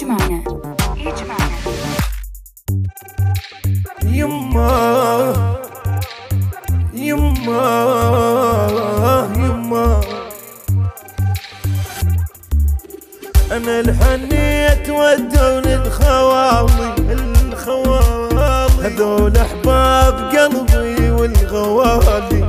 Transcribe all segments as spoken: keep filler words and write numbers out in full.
يجمعنا يجمعنا يما يما يما انا الحنيت ودوني الخواطي الخواطي هذول احباب قلبي والغوالي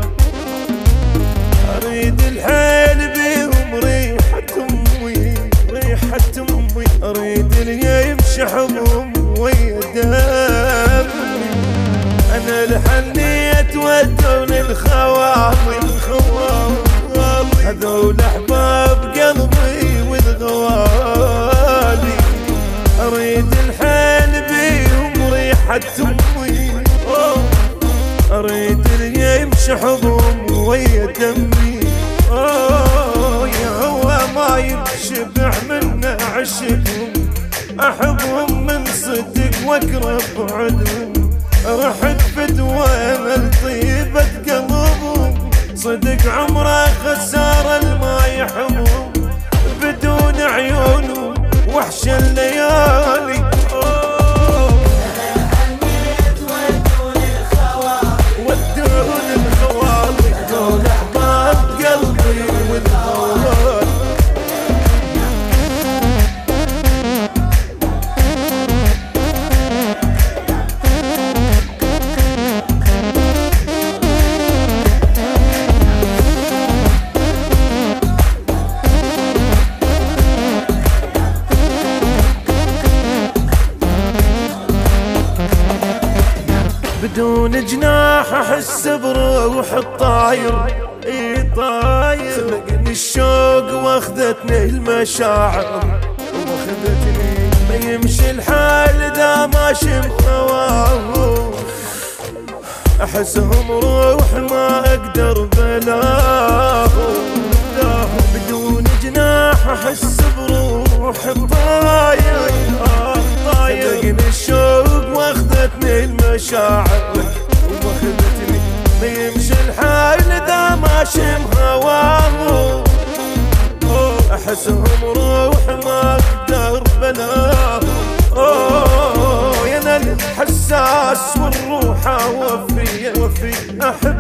اريد الحيل بيهم ريحة امي ريحة امي اريد اللي يمشي حبهم ويا دمي انا الحنيت ودوني الخواطي الخواطي هذول احباب قلبي والغوالي اريد الحيل بيهم ريحة امي اريد اللي يمشي حبهم ويا دمي اوه يا هو ما ينشبع منه عشقهم احبهم من صدق واقرب بعدهم رحت فدوى لطيبة قلبهم صدق عمره خسارة الما يحبهم بدون عيونهم وحش الليالي بدون جناح احس بروح الطاير اي طاير خلقني الشوق واخذتني المشاعر واخذتني ما يمشي الحال اذا ما شم هواه احسهم روح ما اقدر بلاه بدون جناح احس بروح الطاير خلقني الشوق واخذتني المشاعر واخذتني ما يمشي الحال اذا ما شم هواه احسهم روح ما اقدر بلاه اوه يا انا الحساس والروح وفي وفي احب